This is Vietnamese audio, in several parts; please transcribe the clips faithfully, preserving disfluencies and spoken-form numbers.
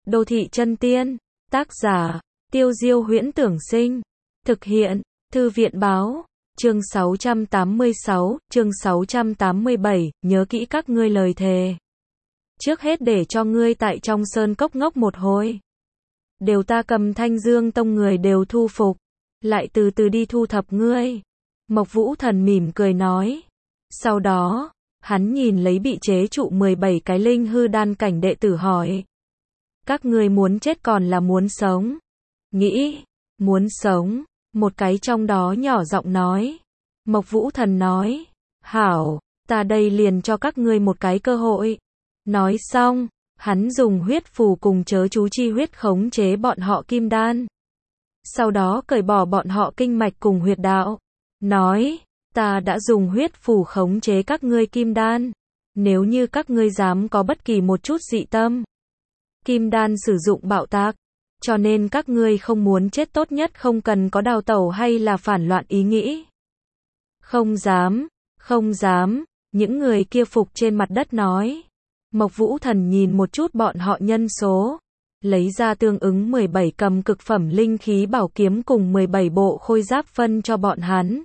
Đô thị chân tiên, tác giả, Tiêu Diêu Huyễn Tưởng Sinh, thực hiện, Thư viện Báo, chương sáu trăm tám mươi sáu, chương sáu trăm tám mươi bảy, nhớ kỹ các ngươi lời thề. Trước hết để cho ngươi tại trong sơn cốc ngốc một hồi. Đều ta cầm Thanh Dương Tông người đều thu phục, lại từ từ đi thu thập ngươi. Mộc Vũ Thần mỉm cười nói. Sau đó, hắn nhìn lấy bị chế trụ mười bảy cái linh hư đan cảnh đệ tử hỏi. Các ngươi muốn chết còn là muốn sống? Nghĩ, muốn sống, một cái trong đó nhỏ giọng nói. Mộc Vũ Thần nói, hảo, ta đây liền cho các ngươi một cái cơ hội. Nói xong, hắn dùng huyết phù cùng chớ chú chi huyết khống chế bọn họ kim đan. Sau đó cởi bỏ bọn họ kinh mạch cùng huyệt đạo. Nói, ta đã dùng huyết phù khống chế các ngươi kim đan. Nếu như các ngươi dám có bất kỳ một chút dị tâm, kim đan sử dụng bạo tạc, cho nên các ngươi không muốn chết tốt nhất không cần có đào tẩu hay là phản loạn ý nghĩ. Không dám, không dám, những người kia phục trên mặt đất nói. Mộc Vũ Thần nhìn một chút bọn họ nhân số, lấy ra tương ứng mười bảy cầm cực phẩm linh khí bảo kiếm cùng mười bảy bộ khôi giáp phân cho bọn hắn.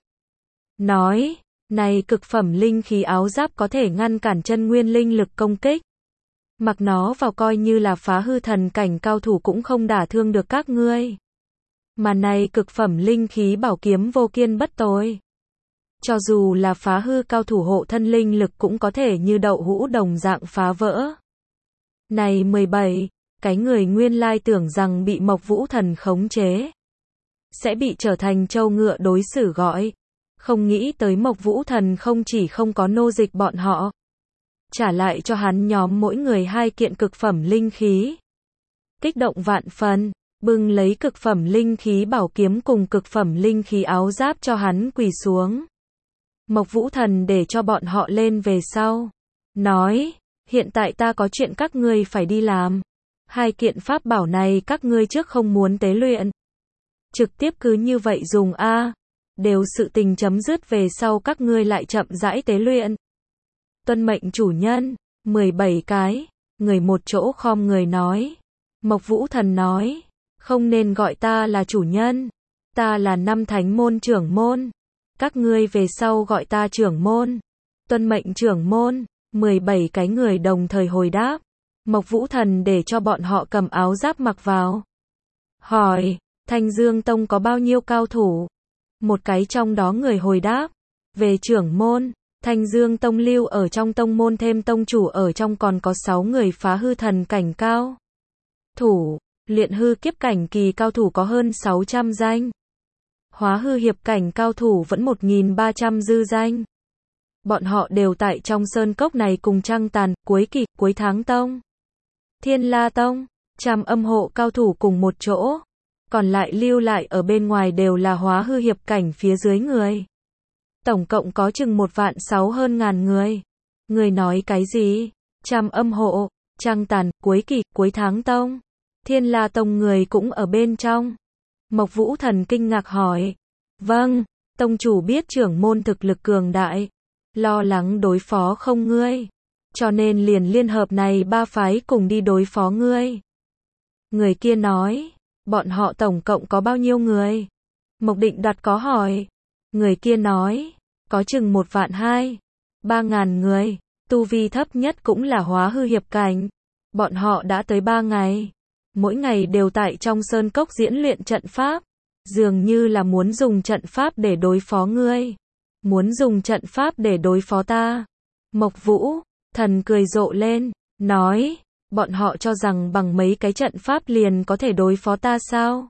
Nói, này cực phẩm linh khí áo giáp có thể ngăn cản chân nguyên linh lực công kích. Mặc nó vào coi như là phá hư thần cảnh cao thủ cũng không đả thương được các ngươi. Mà này cực phẩm linh khí bảo kiếm vô kiên bất tồi. Cho dù là phá hư cao thủ hộ thân linh lực cũng có thể như đậu hũ đồng dạng phá vỡ. Này mười bảy, cái người nguyên lai tưởng rằng bị Mộc Vũ Thần khống chế, sẽ bị trở thành trâu ngựa đối xử gọi. Không nghĩ tới Mộc Vũ Thần không chỉ không có nô dịch bọn họ, trả lại cho hắn nhóm mỗi người hai kiện cực phẩm linh khí. Kích động vạn phần, bưng lấy cực phẩm linh khí bảo kiếm cùng cực phẩm linh khí áo giáp cho hắn quỳ xuống. Mộc Vũ Thần để cho bọn họ lên về sau. Nói, hiện tại ta có chuyện các ngươi phải đi làm. Hai kiện pháp bảo này các ngươi trước không muốn tế luyện. Trực tiếp cứ như vậy dùng a, đều sự tình chấm dứt về sau các ngươi lại chậm rãi tế luyện. Tuân mệnh chủ nhân, mười bảy cái, người một chỗ khom người nói. Mộc Vũ Thần nói, không nên gọi ta là chủ nhân, ta là năm thánh môn trưởng môn. Các ngươi về sau gọi ta trưởng môn. Tuân mệnh trưởng môn, mười bảy cái người đồng thời hồi đáp. Mộc Vũ Thần để cho bọn họ cầm áo giáp mặc vào. Hỏi, Thanh Dương Tông có bao nhiêu cao thủ? Một cái trong đó người hồi đáp. Về trưởng môn, Thanh Dương Tông lưu ở trong tông môn thêm tông chủ ở trong còn có sáu người phá hư thần cảnh cao thủ, luyện hư kiếp cảnh kỳ cao thủ có hơn sáu trăm danh. Hóa hư hiệp cảnh cao thủ vẫn một nghìn ba trăm dư danh. Bọn họ đều tại trong sơn cốc này cùng Trăng Tàn, Cuối Kỳ, Cuối Tháng Tông, Thiên La Tông, trăm âm hộ cao thủ cùng một chỗ. Còn lại lưu lại ở bên ngoài đều là hóa hư hiệp cảnh phía dưới người. Tổng cộng có chừng một vạn sáu hơn ngàn người. Người nói cái gì? Trăm âm hộ, Trăng Tàn, Cuối Kỳ, Cuối Tháng Tông, Thiên La Tông người cũng ở bên trong. Mộc Vũ Thần kinh ngạc hỏi. Vâng, tông chủ biết trưởng môn thực lực cường đại, lo lắng đối phó không ngươi, cho nên liền liên hợp này ba phái cùng đi đối phó ngươi. Người kia nói, bọn họ tổng cộng có bao nhiêu người? Mộc Định Đạt có hỏi. Người kia nói, có chừng một vạn hai, ba ngàn người, tu vi thấp nhất cũng là hóa hư hiệp cảnh. Bọn họ đã tới ba ngày. Mỗi ngày đều tại trong sơn cốc diễn luyện trận pháp, dường như là muốn dùng trận pháp để đối phó ngươi, muốn dùng trận pháp để đối phó ta. Mộc Vũ Thần cười rộ lên, nói, bọn họ cho rằng bằng mấy cái trận pháp liền có thể đối phó ta sao?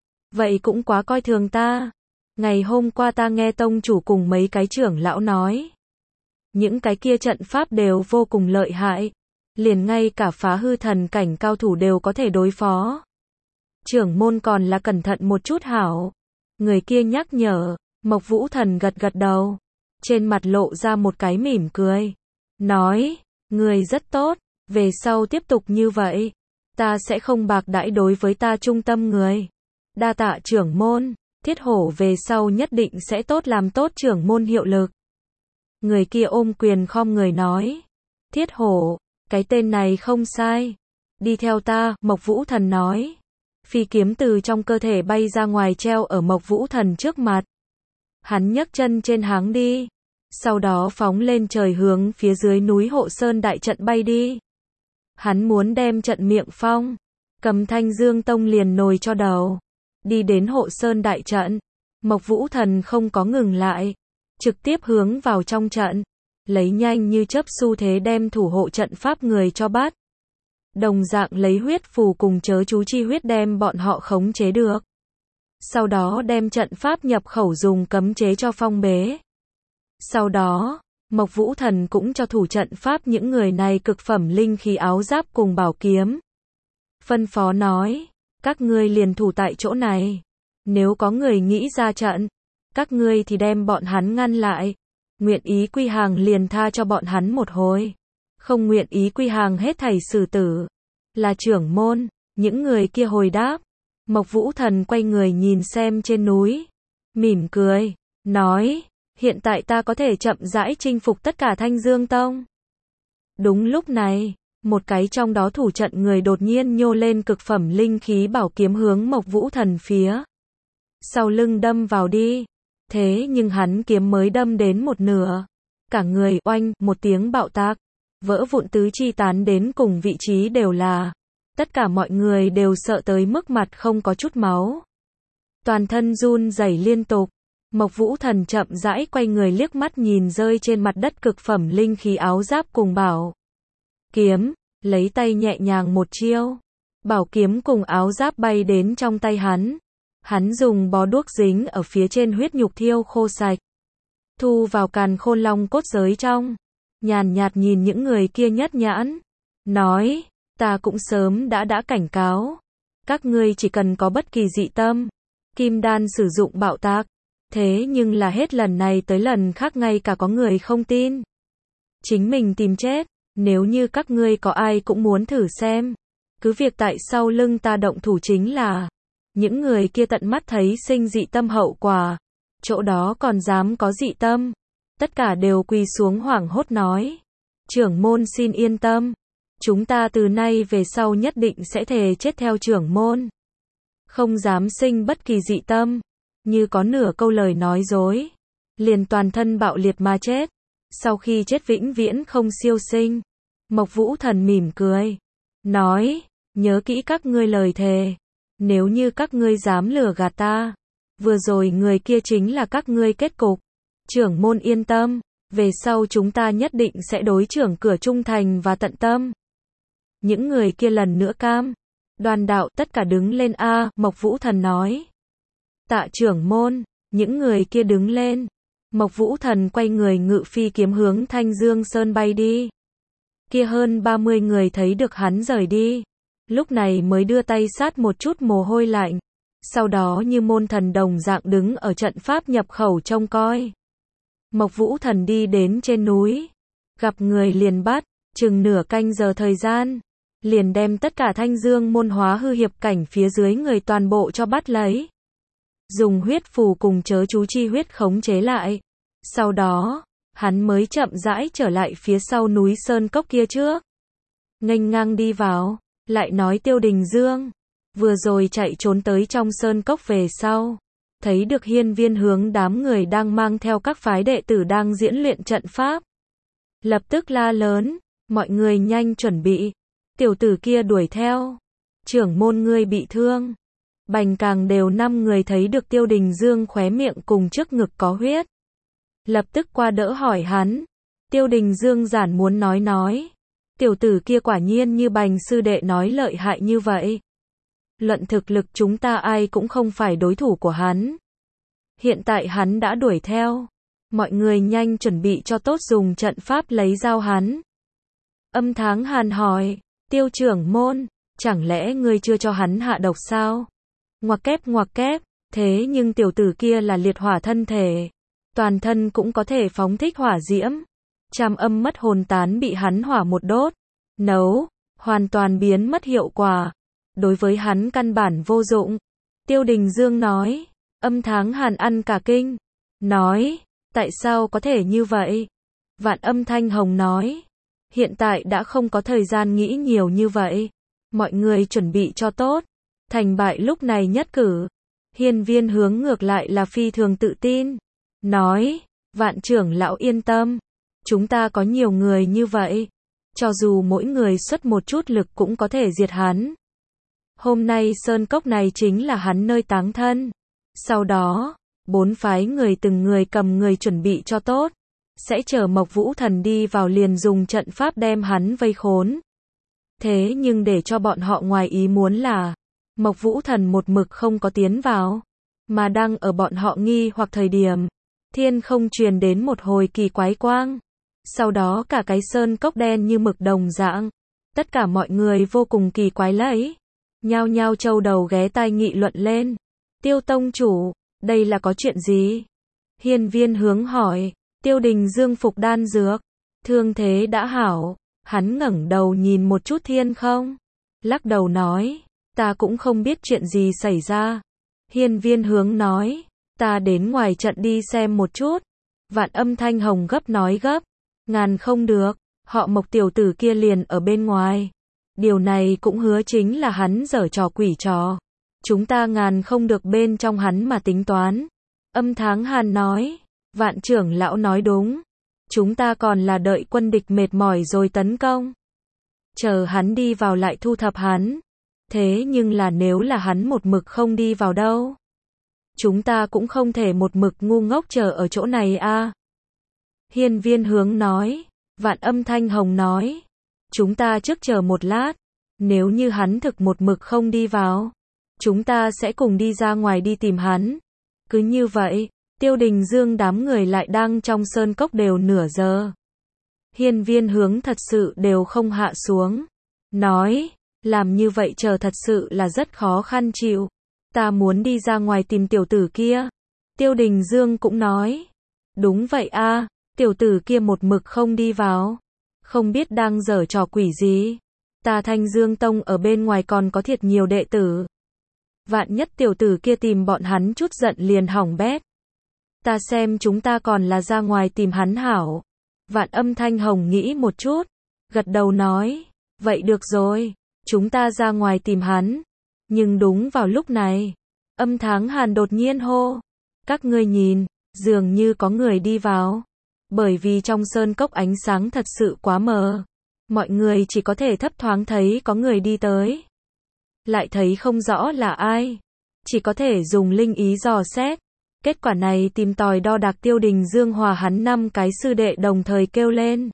Vậy cũng quá coi thường ta. Ngày hôm qua ta nghe tông chủ cùng mấy cái trưởng lão nói, những cái kia trận pháp đều vô cùng lợi hại. Liền ngay cả phá hư thần cảnh cao thủ đều có thể đối phó. Trưởng môn còn là cẩn thận một chút hảo. Người kia nhắc nhở. Mộc Vũ Thần gật gật đầu, trên mặt lộ ra một cái mỉm cười. Nói, người rất tốt, về sau tiếp tục như vậy, ta sẽ không bạc đãi đối với ta trung tâm người. Đa tạ trưởng môn, Thiết Hổ về sau nhất định sẽ tốt làm tốt trưởng môn hiệu lực. Người kia ôm quyền khom người nói. Thiết Hổ, cái tên này không sai. Đi theo ta, Mộc Vũ Thần nói. Phi kiếm từ trong cơ thể bay ra ngoài treo ở Mộc Vũ Thần trước mặt. Hắn nhấc chân trên háng đi. Sau đó phóng lên trời hướng phía dưới núi Hộ Sơn đại trận bay đi. Hắn muốn đem trận miệng phong. Cầm Thanh Dương Tông liền nồi cho đầu. Đi đến Hộ Sơn đại trận. Mộc Vũ Thần không có ngừng lại. Trực tiếp hướng vào trong trận. Lấy nhanh như chớp xu thế đem thủ hộ trận pháp người cho bắt. Đồng dạng lấy huyết phù cùng chớ chú chi huyết đem bọn họ khống chế được. Sau đó đem trận pháp nhập khẩu dùng cấm chế cho phong bế. Sau đó, Mộc Vũ Thần cũng cho thủ trận pháp những người này cực phẩm linh khí áo giáp cùng bảo kiếm. Phân phó nói, các ngươi liền thủ tại chỗ này. Nếu có người nghĩ ra trận, các ngươi thì đem bọn hắn ngăn lại. Nguyện ý quy hàng liền tha cho bọn hắn một hồi. Không nguyện ý quy hàng hết thảy xử tử. Là trưởng môn, những người kia hồi đáp. Mộc Vũ Thần quay người nhìn xem trên núi. Mỉm cười, nói, hiện tại ta có thể chậm rãi chinh phục tất cả Thanh Dương Tông. Đúng lúc này, một cái trong đó thủ trận người đột nhiên nhô lên cực phẩm linh khí bảo kiếm hướng Mộc Vũ Thần phía sau lưng đâm vào đi. Thế nhưng hắn kiếm mới đâm đến một nửa. Cả người oanh, một tiếng bạo tạc. Vỡ vụn tứ chi tán đến cùng vị trí đều là. Tất cả mọi người đều sợ tới mức mặt không có chút máu. Toàn thân run rẩy liên tục. Mộc Vũ Thần chậm rãi quay người liếc mắt nhìn rơi trên mặt đất cực phẩm linh khí áo giáp cùng bảo kiếm. Lấy tay nhẹ nhàng một chiêu. Bảo kiếm cùng áo giáp bay đến trong tay hắn. Hắn dùng bó đuốc dính ở phía trên huyết nhục thiêu khô sạch. Thu vào càn khôn long cốt giới trong. Nhàn nhạt nhìn những người kia nhất nhãn. Nói, ta cũng sớm đã đã cảnh cáo. Các ngươi chỉ cần có bất kỳ dị tâm. Kim đan sử dụng bạo tạc. Thế nhưng là hết lần này tới lần khác ngay cả có người không tin. Chính mình tìm chết. Nếu như các ngươi có ai cũng muốn thử xem. Cứ việc tại sau lưng ta động thủ chính là. Những người kia tận mắt thấy sinh dị tâm hậu quả. Chỗ đó còn dám có dị tâm. Tất cả đều quỳ xuống hoảng hốt nói. Trưởng môn xin yên tâm. Chúng ta từ nay về sau nhất định sẽ thề chết theo trưởng môn. Không dám sinh bất kỳ dị tâm. Như có nửa câu lời nói dối. Liền toàn thân bạo liệt mà chết. Sau khi chết vĩnh viễn không siêu sinh. Mộc Vũ Thần mỉm cười. Nói, nhớ kỹ các ngươi lời thề. Nếu như các ngươi dám lừa gạt ta. Vừa rồi người kia chính là các ngươi kết cục. Trưởng môn yên tâm. Về sau chúng ta nhất định sẽ đối trưởng cửa trung thành và tận tâm. Những người kia lần nữa cam. Đoàn đạo tất cả đứng lên a, Mộc Vũ Thần nói. Tạ trưởng môn, những người kia đứng lên. Mộc Vũ Thần quay người ngự phi kiếm hướng Thanh Dương Sơn bay đi. Kia hơn ba mươi người thấy được hắn rời đi. Lúc này mới đưa tay sát một chút mồ hôi lạnh. Sau đó như môn thần đồng dạng đứng ở trận pháp nhập khẩu trông coi. Mộc Vũ Thần đi đến trên núi. Gặp người liền bắt, chừng nửa canh giờ thời gian. Liền đem tất cả Thanh Dương môn hóa hư hiệp cảnh phía dưới người toàn bộ cho bắt lấy. Dùng huyết phù cùng chớ chú chi huyết khống chế lại. Sau đó, hắn mới chậm rãi trở lại phía sau núi sơn cốc kia trước. Nghênh ngang đi vào, lại nói Tiêu Đình Dương. Vừa rồi chạy trốn tới trong sơn cốc về sau. Thấy được hiên viên hướng đám người đang mang theo các phái đệ tử đang diễn luyện trận pháp. Lập tức la lớn, mọi người nhanh chuẩn bị. Tiểu tử kia đuổi theo. Trưởng môn ngươi bị thương. Bành càng đều năm người thấy được Tiêu Đình Dương khóe miệng cùng trước ngực có huyết. Lập tức qua đỡ hỏi hắn. Tiêu Đình Dương giản muốn nói nói. Tiểu tử kia quả nhiên như Bành sư đệ nói lợi hại như vậy. Luận thực lực chúng ta ai cũng không phải đối thủ của hắn. Hiện tại hắn đã đuổi theo. Mọi người nhanh chuẩn bị cho tốt dùng trận pháp lấy dao hắn. Âm Tháng Hàn hỏi. Tiêu trưởng môn, chẳng lẽ ngươi chưa cho hắn hạ độc sao? Ngoặc kép ngoặc kép, thế nhưng tiểu tử kia là liệt hỏa thân thể. Toàn thân cũng có thể phóng thích hỏa diễm. Trăm âm mất hồn tán bị hắn hỏa một đốt. Nấu, hoàn toàn biến mất hiệu quả. Đối với hắn căn bản vô dụng. Tiêu Đình Dương nói. Âm Tháng Hàn ăn cả kinh. Nói, tại sao có thể như vậy? Vạn Âm Thanh Hồng nói. Hiện tại đã không có thời gian nghĩ nhiều như vậy. Mọi người chuẩn bị cho tốt. Thành bại lúc này nhất cử. Hiên Viên Hướng ngược lại là phi thường tự tin. Nói, Vạn trưởng lão yên tâm. Chúng ta có nhiều người như vậy. Cho dù mỗi người xuất một chút lực cũng có thể diệt hắn. Hôm nay sơn cốc này chính là hắn nơi táng thân. Sau đó, bốn phái người từng người cầm người chuẩn bị cho tốt. Sẽ chờ Mộc Vũ Thần đi vào liền dùng trận pháp đem hắn vây khốn. Thế nhưng để cho bọn họ ngoài ý muốn là, Mộc Vũ Thần một mực không có tiến vào. Mà đang ở bọn họ nghi hoặc thời điểm, thiên không truyền đến một hồi kỳ quái quang. Sau đó cả cái sơn cốc đen như mực đồng dạng. Tất cả mọi người vô cùng kỳ quái lấy. Nhao nhao châu đầu ghé tai nghị luận lên. Tiêu tông chủ, đây là có chuyện gì? Hiên Viên Hướng hỏi. Tiêu Đình Dương phục đan dược. Thương thế đã hảo. Hắn ngẩng đầu nhìn một chút thiên không. Lắc đầu nói. Ta cũng không biết chuyện gì xảy ra. Hiên Viên Hướng nói. Ta đến ngoài trận đi xem một chút. Vạn Âm Thanh Hồng gấp nói gấp. Ngàn không được. Họ Mộc tiểu tử kia liền ở bên ngoài. Điều này cũng hứa chính là hắn giở trò quỷ trò. Chúng ta ngàn không được bên trong hắn mà tính toán. Âm Tháng Hàn nói. Vạn trưởng lão nói đúng. Chúng ta còn là đợi quân địch mệt mỏi rồi tấn công. Chờ hắn đi vào lại thu thập hắn. Thế nhưng là nếu là hắn một mực không đi vào đâu. Chúng ta cũng không thể một mực ngu ngốc chờ ở chỗ này a. Hiên Viên Hướng nói. Vạn Âm Thanh Hồng nói. Chúng ta trước chờ một lát. Nếu như hắn thực một mực không đi vào. Chúng ta sẽ cùng đi ra ngoài đi tìm hắn. Cứ như vậy. Tiêu Đình Dương đám người lại đang trong sơn cốc đều nửa giờ. Hiên Viên Hướng thật sự đều không hạ xuống. Nói, làm như vậy chờ thật sự là rất khó khăn chịu. Ta muốn đi ra ngoài tìm tiểu tử kia. Tiêu Đình Dương cũng nói. Đúng vậy a, tiểu tử kia một mực không đi vào. Không biết đang giở trò quỷ gì. Ta Thanh Dương Tông ở bên ngoài còn có thiệt nhiều đệ tử. Vạn nhất tiểu tử kia tìm bọn hắn chút giận liền hỏng bét. Ta xem chúng ta còn là ra ngoài tìm hắn hảo. Vạn Âm Thanh Hồng nghĩ một chút. Gật đầu nói. Vậy được rồi. Chúng ta ra ngoài tìm hắn. Nhưng đúng vào lúc này. Âm Tháng Hàn đột nhiên hô. Các ngươi nhìn. Dường như có người đi vào. Bởi vì trong sơn cốc ánh sáng thật sự quá mờ. Mọi người chỉ có thể thấp thoáng thấy có người đi tới. Lại thấy không rõ là ai. Chỉ có thể dùng linh ý dò xét. Kết quả này tìm tòi đo đạc Tiêu Đình Dương hòa hắn năm cái sư đệ đồng thời kêu lên.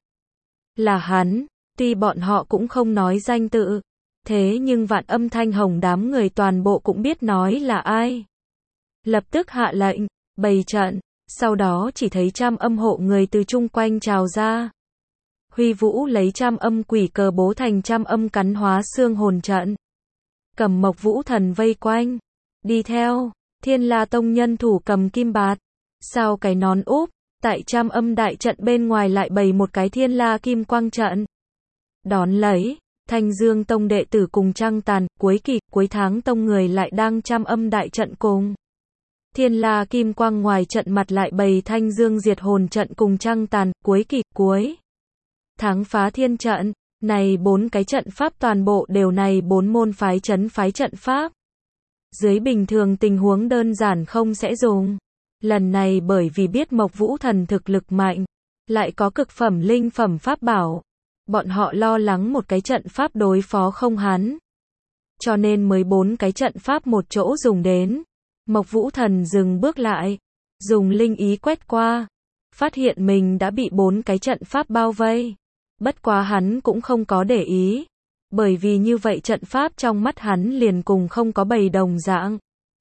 Là hắn, tuy bọn họ cũng không nói danh tự. Thế nhưng Vạn Âm Thanh Hồng đám người toàn bộ cũng biết nói là ai. Lập tức hạ lệnh, bày trận, sau đó chỉ thấy trăm âm hộ người từ chung quanh trào ra. Huy Vũ lấy trăm âm quỷ cờ bố thành trăm âm cắn hóa xương hồn trận. Cầm Mộc Vũ Thần vây quanh. Đi theo. Thiên La Tông nhân thủ cầm kim bạt. Sau cái nón úp, tại trăm âm đại trận bên ngoài lại bày một cái Thiên La Kim Quang trận. Đón lấy, Thanh Dương Tông đệ tử cùng trăng tàn, cuối kỳ, cuối tháng tông người lại đang trăm âm đại trận cùng. Thiên La Kim Quang ngoài trận mặt lại bày Thanh Dương diệt hồn trận cùng trăng tàn, cuối kỳ, cuối tháng phá thiên trận. Này bốn cái trận pháp toàn bộ đều này bốn môn phái trấn phái trận pháp. Dưới bình thường tình huống đơn giản không sẽ dùng. Lần này bởi vì biết Mộc Vũ Thần thực lực mạnh, lại có cực phẩm linh phẩm pháp bảo. Bọn họ lo lắng một cái trận pháp đối phó không hắn. Cho nên mới bốn cái trận pháp một chỗ dùng đến. Mộc Vũ Thần dừng bước lại. Dùng linh ý quét qua. Phát hiện mình đã bị bốn cái trận pháp bao vây. Bất quá hắn cũng không có để ý. Bởi vì như vậy trận pháp trong mắt hắn liền cùng không có bầy đồng dạng.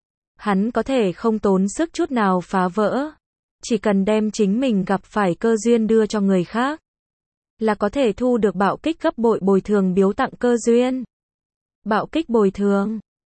Hắn có thể không tốn sức chút nào phá vỡ. Chỉ cần đem chính mình gặp phải cơ duyên đưa cho người khác. Là có thể thu được bạo kích gấp bội bồi thường biếu tặng cơ duyên. Bạo kích bồi thường.